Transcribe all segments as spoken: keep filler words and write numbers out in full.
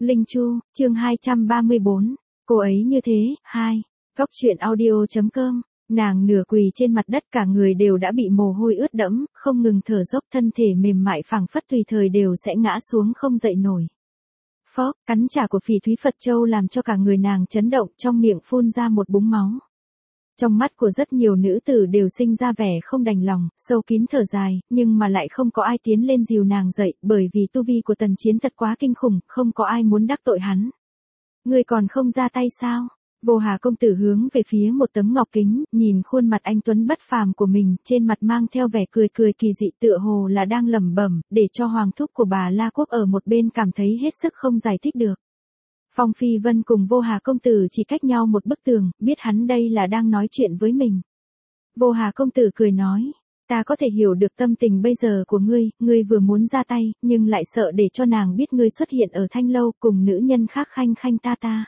Linh Chu, chương hai trăm ba mươi bốn, cô ấy như thế, hai. Góc truyện audio.com, nàng nửa quỳ trên mặt đất cả người đều đã bị mồ hôi ướt đẫm, không ngừng thở dốc thân thể mềm mại phảng phất tùy thời đều sẽ ngã xuống không dậy nổi. Phó, cắn trả của phỉ thúy Phật Châu làm cho cả người nàng chấn động trong miệng phun ra một búng máu. Trong mắt của rất nhiều nữ tử đều sinh ra vẻ không đành lòng, sâu kín thở dài, nhưng mà lại không có ai tiến lên dìu nàng dậy, bởi vì tu vi của Tần Chiến thật quá kinh khủng, không có ai muốn đắc tội hắn. Ngươi còn không ra tay sao? Vô Hà công tử hướng về phía một tấm ngọc kính, nhìn khuôn mặt anh tuấn bất phàm của mình, trên mặt mang theo vẻ cười cười kỳ dị tựa hồ là đang lẩm bẩm, để cho hoàng thúc của bà La Quốc ở một bên cảm thấy hết sức không giải thích được. Phong Phi Vân cùng Vô Hà công tử chỉ cách nhau một bức tường, biết hắn đây là đang nói chuyện với mình. Vô Hà công tử cười nói, ta có thể hiểu được tâm tình bây giờ của ngươi, ngươi vừa muốn ra tay, nhưng lại sợ để cho nàng biết ngươi xuất hiện ở Thanh Lâu cùng nữ nhân khác khanh khanh ta ta.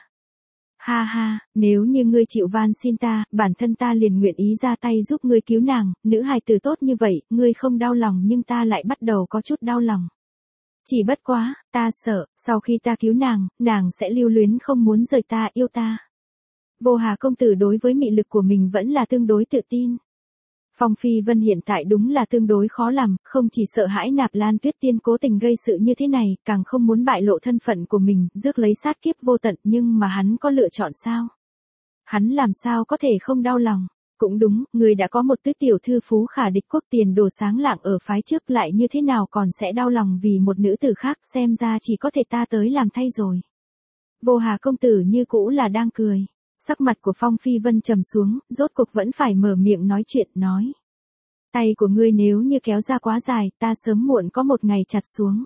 Ha ha, nếu như ngươi chịu van xin ta, bản thân ta liền nguyện ý ra tay giúp ngươi cứu nàng, nữ hài tử tốt như vậy, ngươi không đau lòng nhưng ta lại bắt đầu có chút đau lòng. Chỉ bất quá, ta sợ, sau khi ta cứu nàng, nàng sẽ lưu luyến không muốn rời ta yêu ta. Vô Hà công tử đối với mị lực của mình vẫn là tương đối tự tin. Phong Phi Vân hiện tại đúng là tương đối khó làm, không chỉ sợ hãi Nạp Lan Tuyết Tiên cố tình gây sự như thế này, càng không muốn bại lộ thân phận của mình, rước lấy sát kiếp vô tận, nhưng mà hắn có lựa chọn sao? Hắn làm sao có thể không đau lòng? Cũng đúng, người đã có một tứ tiểu thư phú khả địch quốc tiền đồ sáng lạng ở phái trước lại như thế nào còn sẽ đau lòng vì một nữ tử khác, xem ra chỉ có thể ta tới làm thay rồi. Vô Hà công tử như cũ là đang cười. Sắc mặt của Phong Phi Vân trầm xuống, rốt cuộc vẫn phải mở miệng nói chuyện, nói. Tay của ngươi nếu như kéo ra quá dài, ta sớm muộn có một ngày chặt xuống.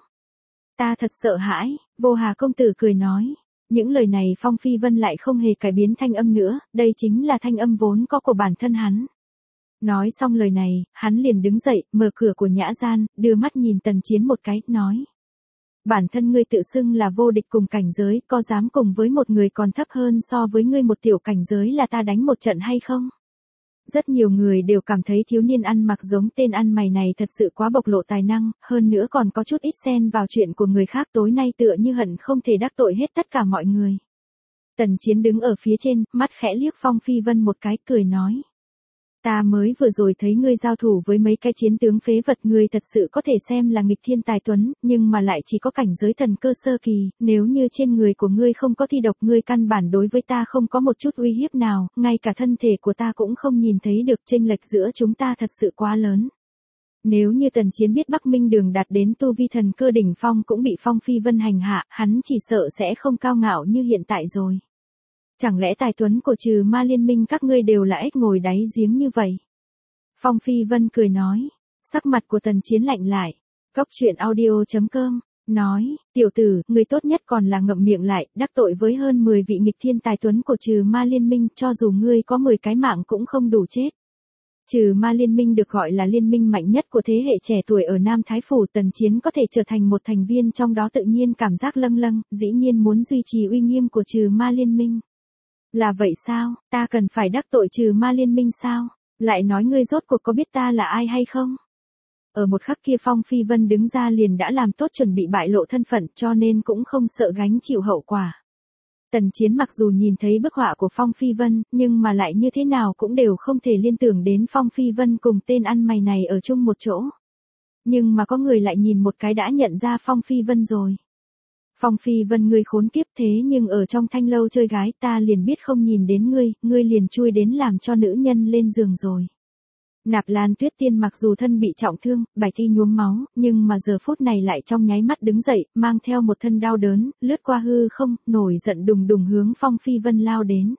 Ta thật sợ hãi, Vô Hà công tử cười nói. Những lời này Phong Phi Vân lại không hề cải biến thanh âm nữa, đây chính là thanh âm vốn có của bản thân hắn. Nói xong lời này, hắn liền đứng dậy, mở cửa của nhã gian, đưa mắt nhìn Tần Chiến một cái, nói. Bản thân ngươi tự xưng là vô địch cùng cảnh giới, có dám cùng với một người còn thấp hơn so với ngươi một tiểu cảnh giới là ta đánh một trận hay không? Rất nhiều người đều cảm thấy thiếu niên ăn mặc giống tên ăn mày này thật sự quá bộc lộ tài năng, hơn nữa còn có chút ít xen vào chuyện của người khác, tối nay tựa như hận không thể đắc tội hết tất cả mọi người. Tần Chiến đứng ở phía trên, mắt khẽ liếc Phong Phi Vân một cái, cười nói. Ta mới vừa rồi thấy ngươi giao thủ với mấy cái chiến tướng phế vật, ngươi thật sự có thể xem là nghịch thiên tài tuấn, nhưng mà lại chỉ có cảnh giới thần cơ sơ kỳ, nếu như trên người của ngươi không có thi độc, ngươi căn bản đối với ta không có một chút uy hiếp nào, ngay cả thân thể của ta cũng không nhìn thấy được, chênh lệch giữa chúng ta thật sự quá lớn. Nếu như Tần Chiến biết Bắc Minh Đường đạt đến tu vi thần cơ đỉnh phong cũng bị Phong Phi Vân hành hạ, hắn chỉ sợ sẽ không cao ngạo như hiện tại rồi. Chẳng lẽ tài tuấn của Trừ Ma liên minh các ngươi đều là ếch ngồi đáy giếng như vậy? Phong Phi Vân cười nói. Sắc mặt của Tần Chiến lạnh lại. Góc truyện audio.com, nói, tiểu tử, người tốt nhất còn là ngậm miệng lại, đắc tội với hơn mười vị nghịch thiên tài tuấn của Trừ Ma liên minh, cho dù ngươi có mười cái mạng cũng không đủ chết. Trừ Ma liên minh được gọi là liên minh mạnh nhất của thế hệ trẻ tuổi ở Nam Thái Phủ, Tần Chiến có thể trở thành một thành viên trong đó tự nhiên cảm giác lâng lâng, dĩ nhiên muốn duy trì uy nghiêm của Trừ Ma liên minh. Là vậy sao, ta cần phải đắc tội Trừ Ma liên minh sao? Lại nói ngươi rốt cuộc có biết ta là ai hay không? Ở một khắc kia Phong Phi Vân đứng ra liền đã làm tốt chuẩn bị bại lộ thân phận, cho nên cũng không sợ gánh chịu hậu quả. Tần Chiến mặc dù nhìn thấy bức họa của Phong Phi Vân, nhưng mà lại như thế nào cũng đều không thể liên tưởng đến Phong Phi Vân cùng tên ăn mày này ở chung một chỗ. Nhưng mà có người lại nhìn một cái đã nhận ra Phong Phi Vân rồi. Phong Phi Vân, ngươi khốn kiếp, thế nhưng ở trong Thanh Lâu chơi gái ta liền biết không nhìn đến ngươi, ngươi liền chui đến làm cho nữ nhân lên giường rồi. Nạp Lan Tuyết Tiên mặc dù thân bị trọng thương, bài thi nhuốm máu, nhưng mà giờ phút này lại trong nháy mắt đứng dậy, mang theo một thân đau đớn, lướt qua hư không, nổi giận đùng đùng hướng Phong Phi Vân lao đến.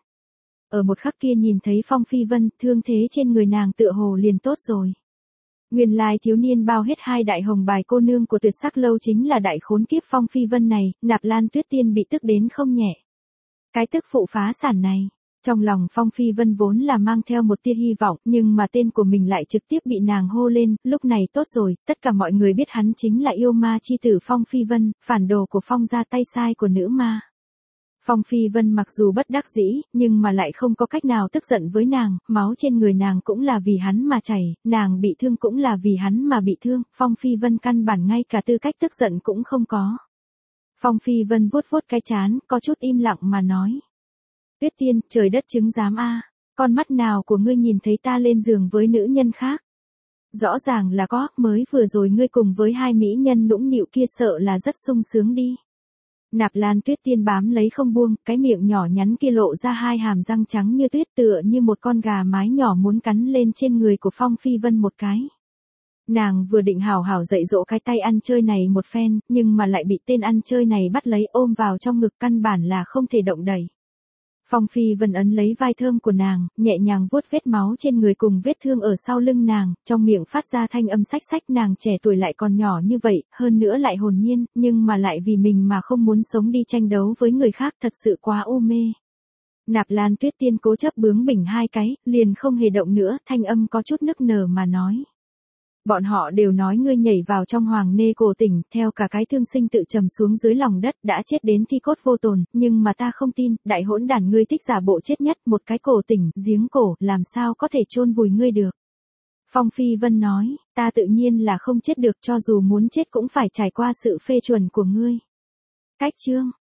Ở một khắc kia nhìn thấy Phong Phi Vân, thương thế trên người nàng tựa hồ liền tốt rồi. Nguyên lai thiếu niên bao hết hai đại hồng bài cô nương của Tuyệt Sắc Lâu chính là đại khốn kiếp Phong Phi Vân này, Nạp Lan Tuyết Tiên bị tức đến không nhẹ. Cái tức phụ phá sản này, trong lòng Phong Phi Vân vốn là mang theo một tia hy vọng, nhưng mà tên của mình lại trực tiếp bị nàng hô lên, lúc này tốt rồi, tất cả mọi người biết hắn chính là yêu ma chi tử Phong Phi Vân, phản đồ của Phong gia tay sai của nữ ma. Phong Phi Vân mặc dù bất đắc dĩ, nhưng mà lại không có cách nào tức giận với nàng, máu trên người nàng cũng là vì hắn mà chảy, nàng bị thương cũng là vì hắn mà bị thương, Phong Phi Vân căn bản ngay cả tư cách tức giận cũng không có. Phong Phi Vân vuốt vuốt cái trán, có chút im lặng mà nói. Tuyết Tiên, trời đất chứng giám a, con mắt nào của ngươi nhìn thấy ta lên giường với nữ nhân khác? Rõ ràng là có, mới vừa rồi ngươi cùng với hai mỹ nhân nũng nịu kia sợ là rất sung sướng đi. Nạp Lan Tuyết Tiên bám lấy không buông, cái miệng nhỏ nhắn kia lộ ra hai hàm răng trắng như tuyết tựa như một con gà mái nhỏ muốn cắn lên trên người của Phong Phi Vân một cái. Nàng vừa định hảo hảo dạy dỗ cái tay ăn chơi này một phen, nhưng mà lại bị tên ăn chơi này bắt lấy ôm vào trong ngực căn bản là không thể động đậy. Phong Phi Vân ấn lấy vai thơm của nàng, nhẹ nhàng vuốt vết máu trên người cùng vết thương ở sau lưng nàng, trong miệng phát ra thanh âm xách xách. Nàng trẻ tuổi lại còn nhỏ như vậy, hơn nữa lại hồn nhiên, nhưng mà lại vì mình mà không muốn sống đi tranh đấu với người khác, thật sự quá u mê. Nạp Lan Tuyết Tiên cố chấp bướng bỉnh hai cái, liền không hề động nữa, thanh âm có chút nức nở mà nói. Bọn họ đều nói ngươi nhảy vào trong hoàng nê cổ tỉnh, theo cả cái thương sinh tự trầm xuống dưới lòng đất, đã chết đến thi cốt vô tồn, nhưng mà ta không tin, đại hỗn đản ngươi thích giả bộ chết nhất, một cái cổ tỉnh, giếng cổ, làm sao có thể chôn vùi ngươi được. Phong Phi Vân nói, ta tự nhiên là không chết được, cho dù muốn chết cũng phải trải qua sự phê chuẩn của ngươi. Cách chương